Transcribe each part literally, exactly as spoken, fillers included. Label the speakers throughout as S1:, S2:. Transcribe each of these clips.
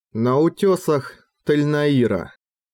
S1: На утёсах Тельнаира.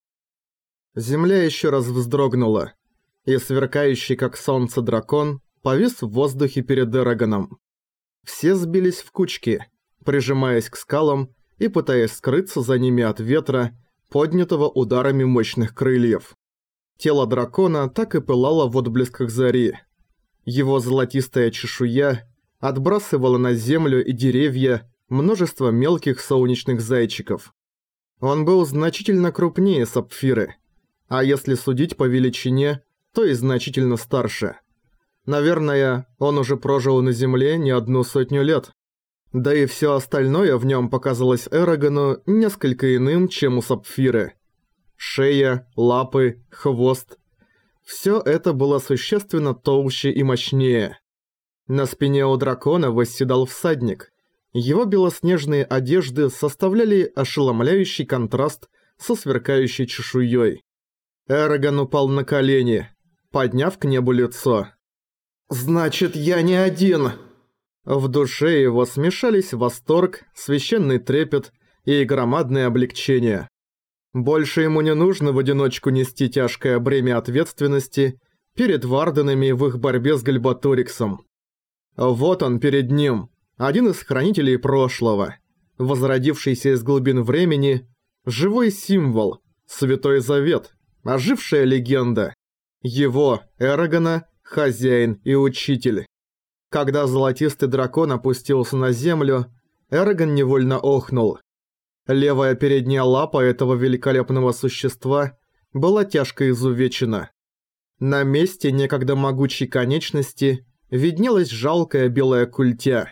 S1: Земля ещё раз вздрогнула, и сверкающий как солнце дракон повис в воздухе перед Эрагоном. Все сбились в кучки, прижимаясь к скалам и пытаясь скрыться за ними от ветра, поднятого ударами мощных крыльев. Тело дракона так и пылало в отблесках зари. Его золотистая чешуя отбрасывала на землю и деревья множество мелких солнечных зайчиков. Он был значительно крупнее сапфиры, а если судить по величине, то и значительно старше. Наверное, он уже прожил на земле не одну сотню лет. Да и всё остальное в нём показалось Эрагону несколько иным, чем у сапфиры. Шея, лапы, хвост. Всё это было существенно толще и мощнее. На спине у дракона восседал всадник. Его белоснежные одежды составляли ошеломляющий контраст со сверкающей чешуей. Эрагон упал на колени, подняв к небу лицо. «Значит, я не один!» В душе его смешались восторг, священный трепет и громадное облегчение. Больше ему не нужно в одиночку нести тяжкое бремя ответственности перед варденами в их борьбе с Гальбаториксом. Вот он перед ним, один из хранителей прошлого, возродившийся из глубин времени, живой символ, святой завет, ожившая легенда. Его, Эрагона, хозяин и учитель. Когда золотистый дракон опустился на землю, Эрагон невольно охнул. Левая передняя лапа этого великолепного существа была тяжко изувечена. На месте некогда могучей конечности виднелась жалкая белая культя.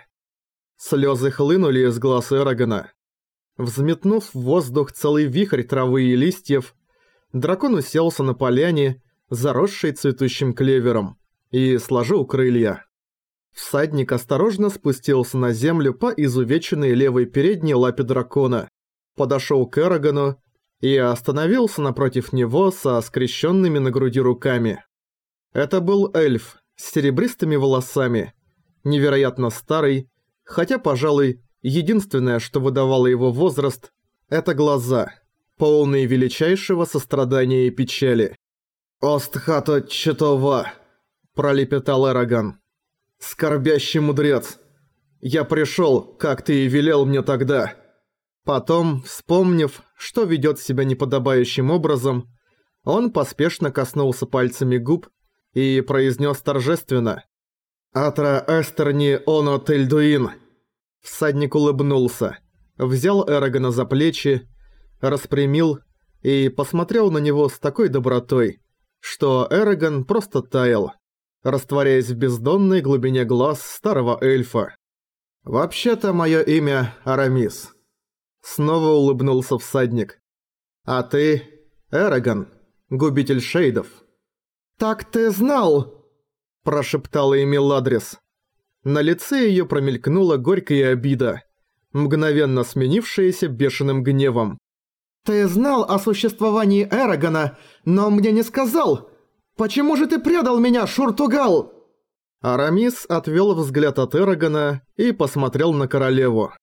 S1: Слезы хлынули из глаз Эрагона. Взметнув в воздух целый вихрь травы и листьев, дракон уселся на поляне, заросшей цветущим клевером, и сложил крылья. Всадник осторожно спустился на землю по изувеченной левой передней лапе дракона, подошел к Эрагону и остановился напротив него со скрещенными на груди руками. Это был эльф с серебристыми волосами, невероятно старый, хотя, пожалуй, единственное, что выдавало его возраст, это глаза, полные величайшего сострадания и печали. «Остхата Читова», – пролепетал Эрагон. «Скорбящий мудрец, я пришел, как ты и велел мне тогда». Потом, вспомнив, что ведет себя неподобающим образом, он поспешно коснулся пальцами губ и произнес торжественно: «Атра эстерни оно тельдуин». Всадник улыбнулся, взял Эрагона за плечи, распрямил и посмотрел на него с такой добротой, что Эрагон просто таял, растворяясь в бездонной глубине глаз старого эльфа. «Вообще-то мое имя Арамис». Снова улыбнулся всадник. «А ты Эрагон, губитель шейдов». «Так ты знал!» – прошептала Эмиладрис. На лице её промелькнула горькая обида, мгновенно сменившаяся бешеным гневом. «Ты знал о существовании Эрагона, но мне не сказал! Почему же ты предал меня, Шуртугал?» Арамис отвёл взгляд от Эрагона и посмотрел на королеву.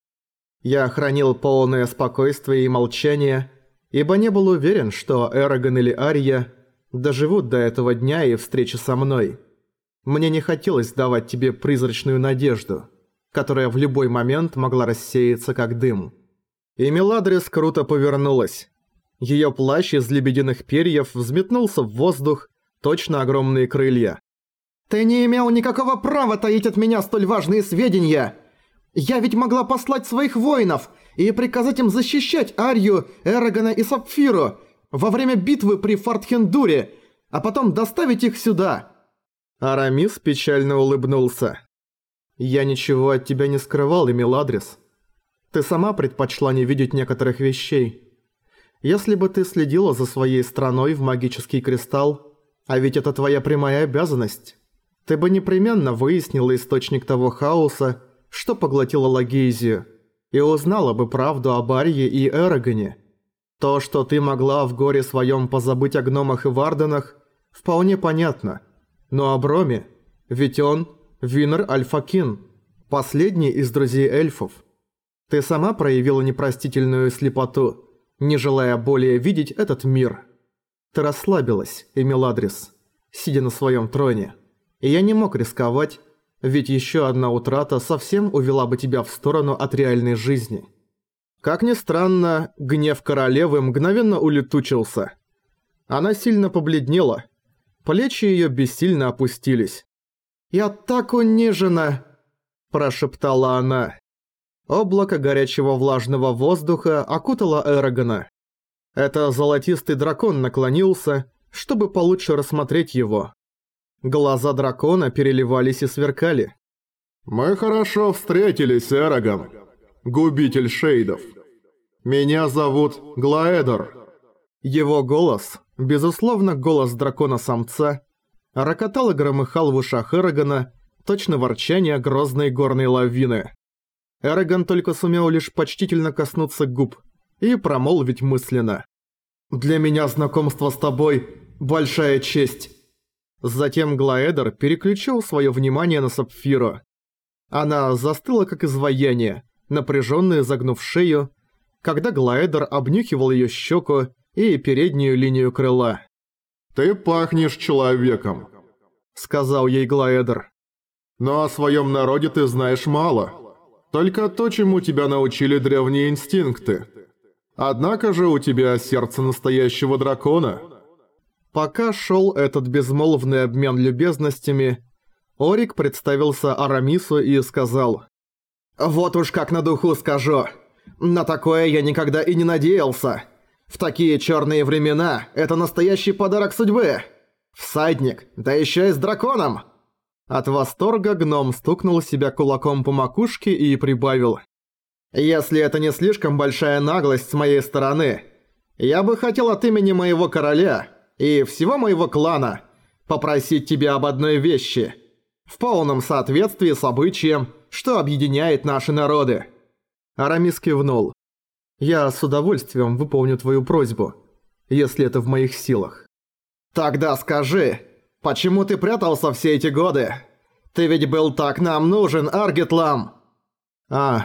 S1: «Я хранил полное спокойствие и молчание, ибо не был уверен, что Эрагон или Ария доживут до этого дня и встречи со мной. Мне не хотелось давать тебе призрачную надежду, которая в любой момент могла рассеяться как дым». И Меладрис круто повернулась. Её плащ из лебединых перьев взметнулся в воздух, точно огромные крылья. «Ты не имел никакого права таить от меня столь важные сведения! Я ведь могла послать своих воинов и приказать им защищать Арию, Эрагона и Сапфиру во время битвы при Фортхендуре, а потом доставить их сюда!» Арамис печально улыбнулся. «Я ничего от тебя не скрывал, Эмиладрис. Ты сама предпочла не видеть некоторых вещей. Если бы ты следила за своей страной в магический кристалл, а ведь это твоя прямая обязанность, ты бы непременно выяснила источник того хаоса, что поглотила Лагейзию, и узнала бы правду об Арье и Эрагоне. То, что ты могла в горе своем позабыть о гномах и варденах, вполне понятно. Но о Броме, ведь он Винер Альфакин, последний из друзей эльфов. Ты сама проявила непростительную слепоту, не желая более видеть этот мир. Ты расслабилась, Эмиладрис, сидя на своем троне. И я не мог рисковать, ведь еще одна утрата совсем увела бы тебя в сторону от реальной жизни. Как ни странно, гнев королевы мгновенно улетучился. Она сильно побледнела. Плечи ее бессильно опустились. «Я так унижена!» – прошептала она. Облако горячего влажного воздуха окутало Эрагона. Это золотистый дракон наклонился, чтобы получше рассмотреть его. Глаза дракона переливались и сверкали.
S2: «Мы хорошо встретились, Эрагон, губитель шейдов. Меня зовут Глаэдор».
S1: Его голос, безусловно голос дракона-самца, рокотал и громыхал в ушах Эрагона, точно ворчание грозной горной лавины. Эрагон только сумел лишь почтительно коснуться губ и промолвить мысленно: «Для меня знакомство с тобой – большая честь». Затем Глаэдор переключил свое внимание на Сапфиру. Она застыла как изваяние, напряженно изогнув шею, когда Глаэдор обнюхивал ее щеку и переднюю линию крыла.
S2: «Ты пахнешь человеком», — сказал ей Глаэдор. «Но о своем народе ты знаешь мало. Только то, чему тебя научили древние инстинкты. Однако же у тебя сердце настоящего дракона».
S1: Пока шел этот безмолвный обмен любезностями, Орик представился Арамису и сказал: «Вот уж как на духу скажу. На такое я никогда и не надеялся. В такие черные времена это настоящий подарок судьбы. Всадник, да еще и с драконом». От восторга гном стукнул себя кулаком по макушке и прибавил: «Если это не слишком большая наглость с моей стороны, я бы хотел от имени моего короля и всего моего клана попросить тебя об одной вещи, в полном соответствии с обычаем, что объединяет наши народы». Арамис кивнул. «Я с удовольствием выполню твою просьбу, если это в моих силах». «Тогда скажи, почему ты прятался все эти годы? Ты ведь был так нам нужен, Аргитлам!» «А...»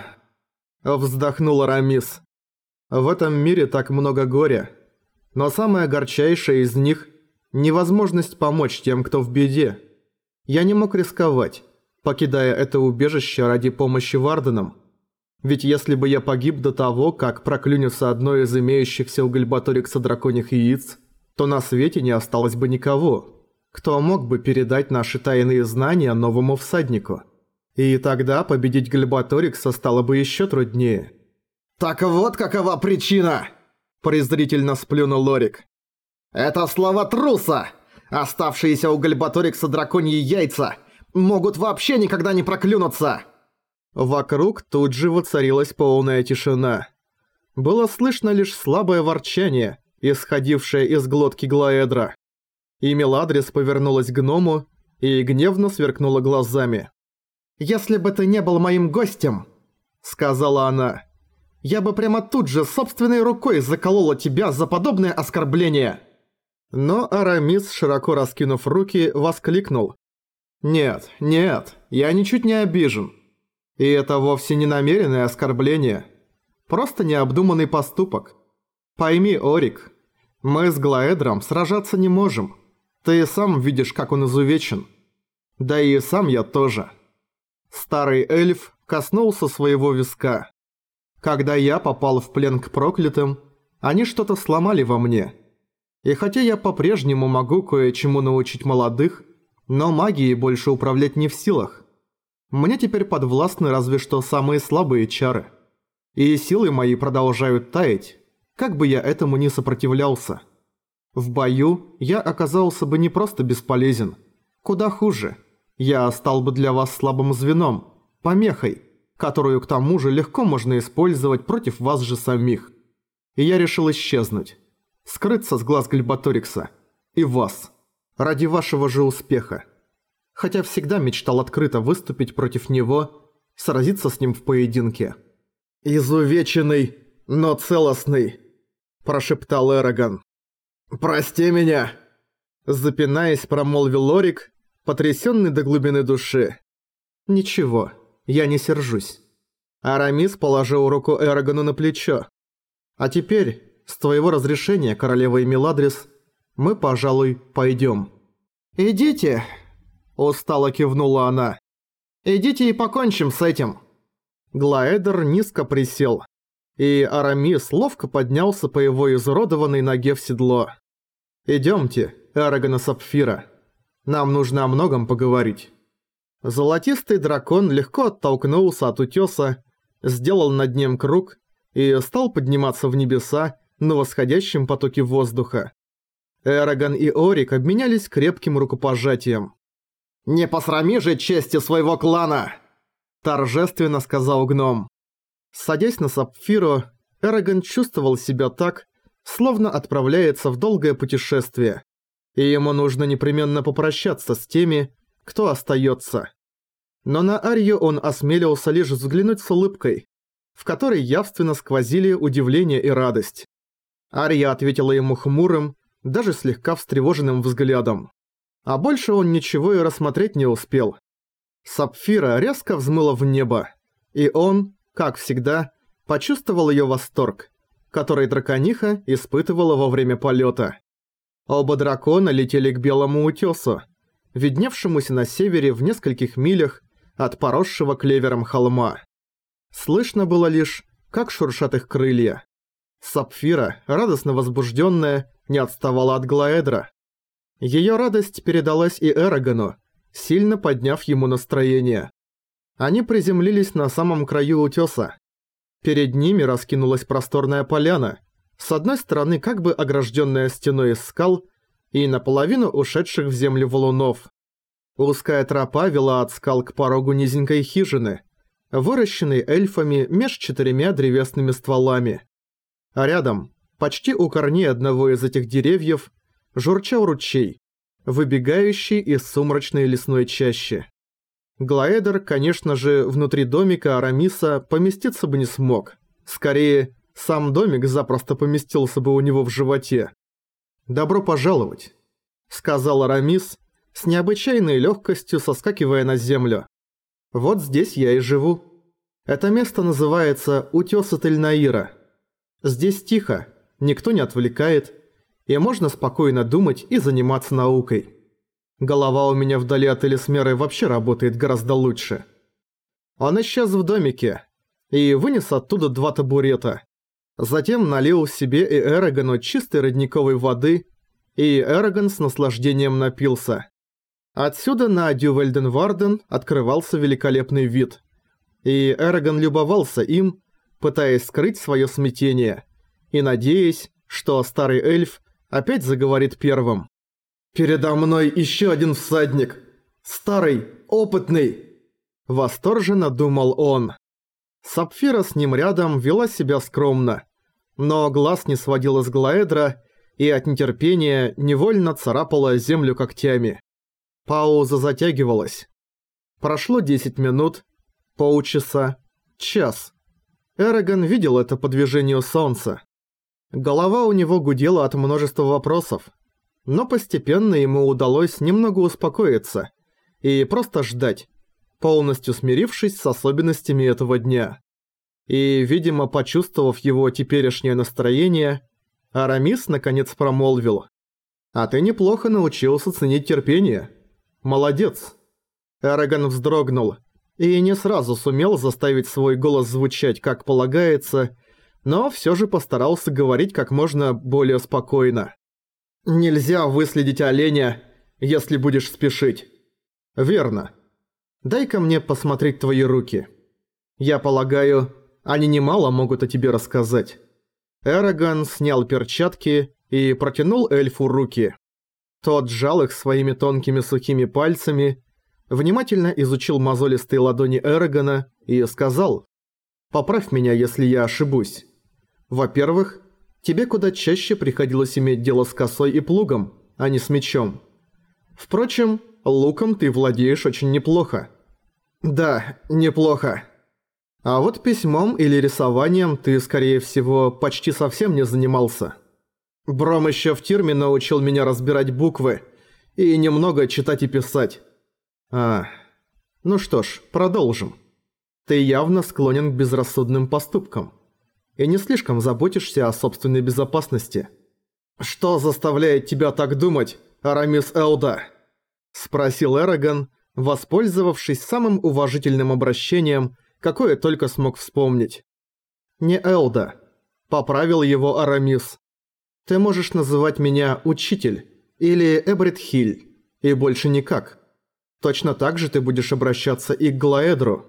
S1: – вздохнул Арамис. «В этом мире так много горя. Но самое горчайшее из них – невозможность помочь тем, кто в беде. Я не мог рисковать, покидая это убежище ради помощи Варденам. Ведь если бы я погиб до того, как проклюнется одно из имеющихся у Гальбаторикса драконьих яиц, то на свете не осталось бы никого, кто мог бы передать наши тайные знания новому всаднику. И тогда победить Гальбаторикса стало бы еще труднее». «Так вот какова причина!» – презрительно сплюнул Лорик. «Это слова труса! Оставшиеся у Гальбаторикса драконьи яйца могут вообще никогда не проклюнуться!» Вокруг тут же воцарилась полная тишина. Было слышно лишь слабое ворчание, исходившее из глотки Глаэдра. И Меладрис повернулась к гному и гневно сверкнула глазами. «Если бы ты не был моим гостем, — сказала она, — я бы прямо тут же собственной рукой заколола тебя за подобное оскорбление». Но Арамис, широко раскинув руки, воскликнул: «Нет, нет, я ничуть не обижен. И это вовсе не намеренное оскорбление. Просто необдуманный поступок. Пойми, Орик, мы с Глаэдром сражаться не можем. Ты сам видишь, как он изувечен. Да и сам я тоже». Старый эльф коснулся своего виска. «Когда я попал в плен к проклятым, они что-то сломали во мне. И хотя я по-прежнему могу кое-чему научить молодых, но магией больше управлять не в силах. Мне теперь подвластны разве что самые слабые чары. И силы мои продолжают таять, как бы я этому ни сопротивлялся. В бою я оказался бы не просто бесполезен. Куда хуже. Я стал бы для вас слабым звеном, помехой, которую к тому же легко можно использовать против вас же самих. И я решил исчезнуть. Скрыться с глаз Гальбаторикса. И вас. Ради вашего же успеха. Хотя всегда мечтал открыто выступить против него, сразиться с ним в поединке». «Изувеченный, но целостный», – прошептал Эрагон. «Прости меня», – запинаясь, промолвил Лорик, потрясенный до глубины души. «Ничего, я не сержусь». Арамис положил руку Эрагону на плечо. «А теперь, с твоего разрешения, королева Эмиладрис, мы, пожалуй, пойдем». «Идите», – устало кивнула она. «Идите и покончим с этим». Глаэдер низко присел, и Арамис ловко поднялся по его изуродованной ноге в седло. «Идемте, Эрагон и Сапфира. Нам нужно о многом поговорить». Золотистый дракон легко оттолкнулся от утёса, сделал над ним круг и стал подниматься в небеса на восходящем потоке воздуха. Эрагон и Орик обменялись крепким рукопожатием. «Не посрами же чести своего клана!» – торжественно сказал гном. Садясь на Сапфиру, Эрагон чувствовал себя так, словно отправляется в долгое путешествие, и ему нужно непременно попрощаться с теми, кто остается. Но на Арью он осмелился лишь взглянуть с улыбкой, в которой явственно сквозили удивление и радость. Арья ответила ему хмурым, даже слегка встревоженным взглядом. А больше он ничего и рассмотреть не успел. Сапфира резко взмыла в небо, и он, как всегда, почувствовал ее восторг, который дракониха испытывала во время полета. Оба дракона летели к белому утёсу, видневшемуся на севере в нескольких милях от поросшего клевером холма. Слышно было лишь, как шуршат их крылья. Сапфира, радостно возбужденная, не отставала от Глаэдра. Ее радость передалась и Эрагону, сильно подняв ему настроение. Они приземлились на самом краю утёса. Перед ними раскинулась просторная поляна, с одной стороны как бы огражденная стеной из скал и наполовину ушедших в землю валунов. Узкая тропа вела от скал к порогу низенькой хижины, выращенной эльфами меж четырьмя древесными стволами. А рядом, почти у корней одного из этих деревьев, журчал ручей, выбегающий из сумрачной лесной чащи. Глаэдер, конечно же, внутри домика Арамиса поместиться бы не смог. Скорее, сам домик запросто поместился бы у него в животе. «Добро пожаловать», — сказал Арамис, с необычайной легкостью соскакивая на землю. «Вот здесь я и живу. Это место называется Утёсы Тельнаира. Здесь тихо, никто не отвлекает, и можно спокойно думать и заниматься наукой. Голова у меня вдали от Элисмеры вообще работает гораздо лучше». Он исчез в домике и вынес оттуда два табурета. Затем налил себе и Эрагону чистой родниковой воды, и Эрагон с наслаждением напился. Отсюда на Дювальденварден открывался великолепный вид, и Эрагон любовался им, пытаясь скрыть свое смятение, и надеясь, что старый эльф опять заговорит первым. «Передо мной еще один всадник! Старый, опытный!» Восторженно думал он. Сапфира с ним рядом вела себя скромно, но глаз не сводила с Глаэдра и от нетерпения невольно царапала землю когтями. Пауза затягивалась. Прошло десять минут, полчаса, час. Эрагон видел это по движению солнца. Голова у него гудела от множества вопросов, но постепенно ему удалось немного успокоиться и просто ждать, полностью смирившись с особенностями этого дня. И, видимо, почувствовав его теперешнее настроение, Арамис наконец промолвил: «А ты неплохо научился ценить терпение. Молодец». Эрагон вздрогнул и не сразу сумел заставить свой голос звучать как полагается, но всё же постарался говорить как можно более спокойно. «Нельзя выследить оленя, если будешь спешить». «Верно. Дай-ка мне посмотреть твои руки. Я полагаю, они немало могут о тебе рассказать». Эрагон снял перчатки и протянул эльфу руки. Тот сжал их своими тонкими сухими пальцами, внимательно изучил мозолистые ладони Эрагона и сказал: «Поправь меня, если я ошибусь. Во-первых, тебе куда чаще приходилось иметь дело с косой и плугом, а не с мечом. Впрочем, луком ты владеешь очень неплохо». «Да, неплохо. А вот письмом или рисованием ты, скорее всего, почти совсем не занимался. Бром еще в тюрьме научил меня разбирать буквы и немного читать и писать». «А, ну что ж, продолжим. Ты явно склонен к безрассудным поступкам и не слишком заботишься о собственной безопасности. «Что заставляет тебя так думать, Арамис Элда?» – спросил Эрагон, воспользовавшись самым уважительным обращением, какое только смог вспомнить. «Не Элда», – поправил его Арамис. «Ты можешь называть меня Учитель или Эбрид Хиль, и больше никак. Точно так же ты будешь обращаться и к Глаэдру.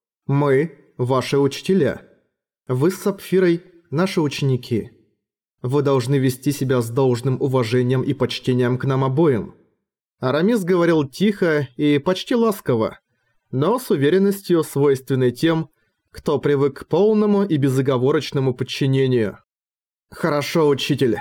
S1: Мы – ваши учителя. Вы с Сапфирой – наши ученики. Вы должны вести себя с должным уважением и почтением к нам обоим». Арамис говорил тихо и почти ласково, но с уверенностью, свойственной тем, кто привык к полному и безоговорочному подчинению. «Хорошо, учитель.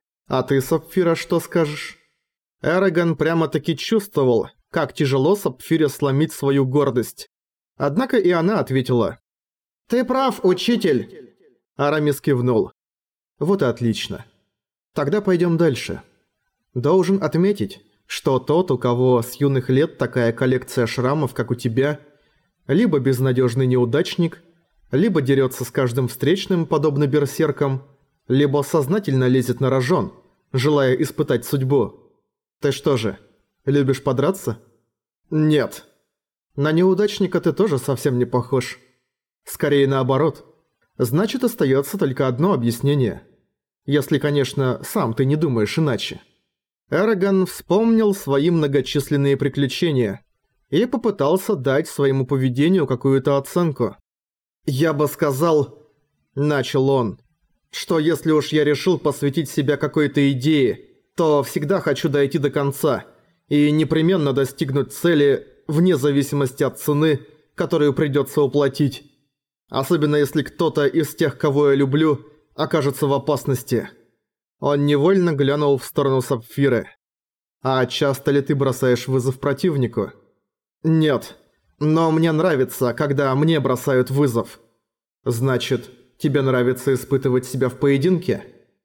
S1: А ты, Сапфира, что скажешь?» Эрагон прямо-таки чувствовал, как тяжело Сапфире сломить свою гордость. Однако и она ответила. «Ты прав, учитель!» Арамис кивнул. «Вот и отлично. Тогда пойдем дальше. Должен отметить, что тот, у кого с юных лет такая коллекция шрамов, как у тебя, либо безнадежный неудачник, либо дерется с каждым встречным, подобно берсеркам, либо сознательно лезет на рожон, желая испытать судьбу. Ты что же, любишь подраться?» «Нет. На неудачника ты тоже совсем не похож. Скорее наоборот. Значит, остается только одно объяснение. Если, конечно, сам ты не думаешь иначе». Эрагон вспомнил свои многочисленные приключения и попытался дать своему поведению какую-то оценку. «Я бы сказал, — начал он, — что если уж я решил посвятить себя какой-то идее, то всегда хочу дойти до конца и непременно достигнуть цели вне зависимости от цены, которую придется уплатить. Особенно если кто-то из тех, кого я люблю, окажется в опасности». Он невольно глянул в сторону Сапфиры. «А часто ли ты бросаешь вызов противнику?» «Нет, но мне нравится, когда мне бросают вызов». «Значит, тебе нравится испытывать себя в поединке?»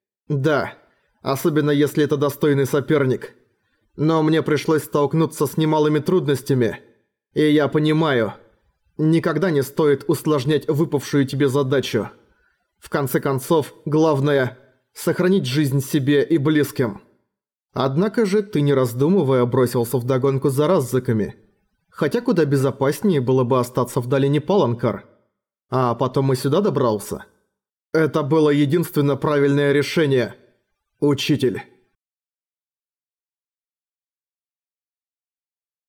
S1: «Да, особенно если это достойный соперник. Но мне пришлось столкнуться с немалыми трудностями, и я понимаю, никогда не стоит усложнять выпавшую тебе задачу. В конце концов, главное – сохранить жизнь себе и близким». Однако же ты, не раздумывая, бросился вдогонку за раззыками. Хотя куда безопаснее было бы остаться в долине Паланкар. А потом и сюда добрался. Это было единственно правильное решение, учитель.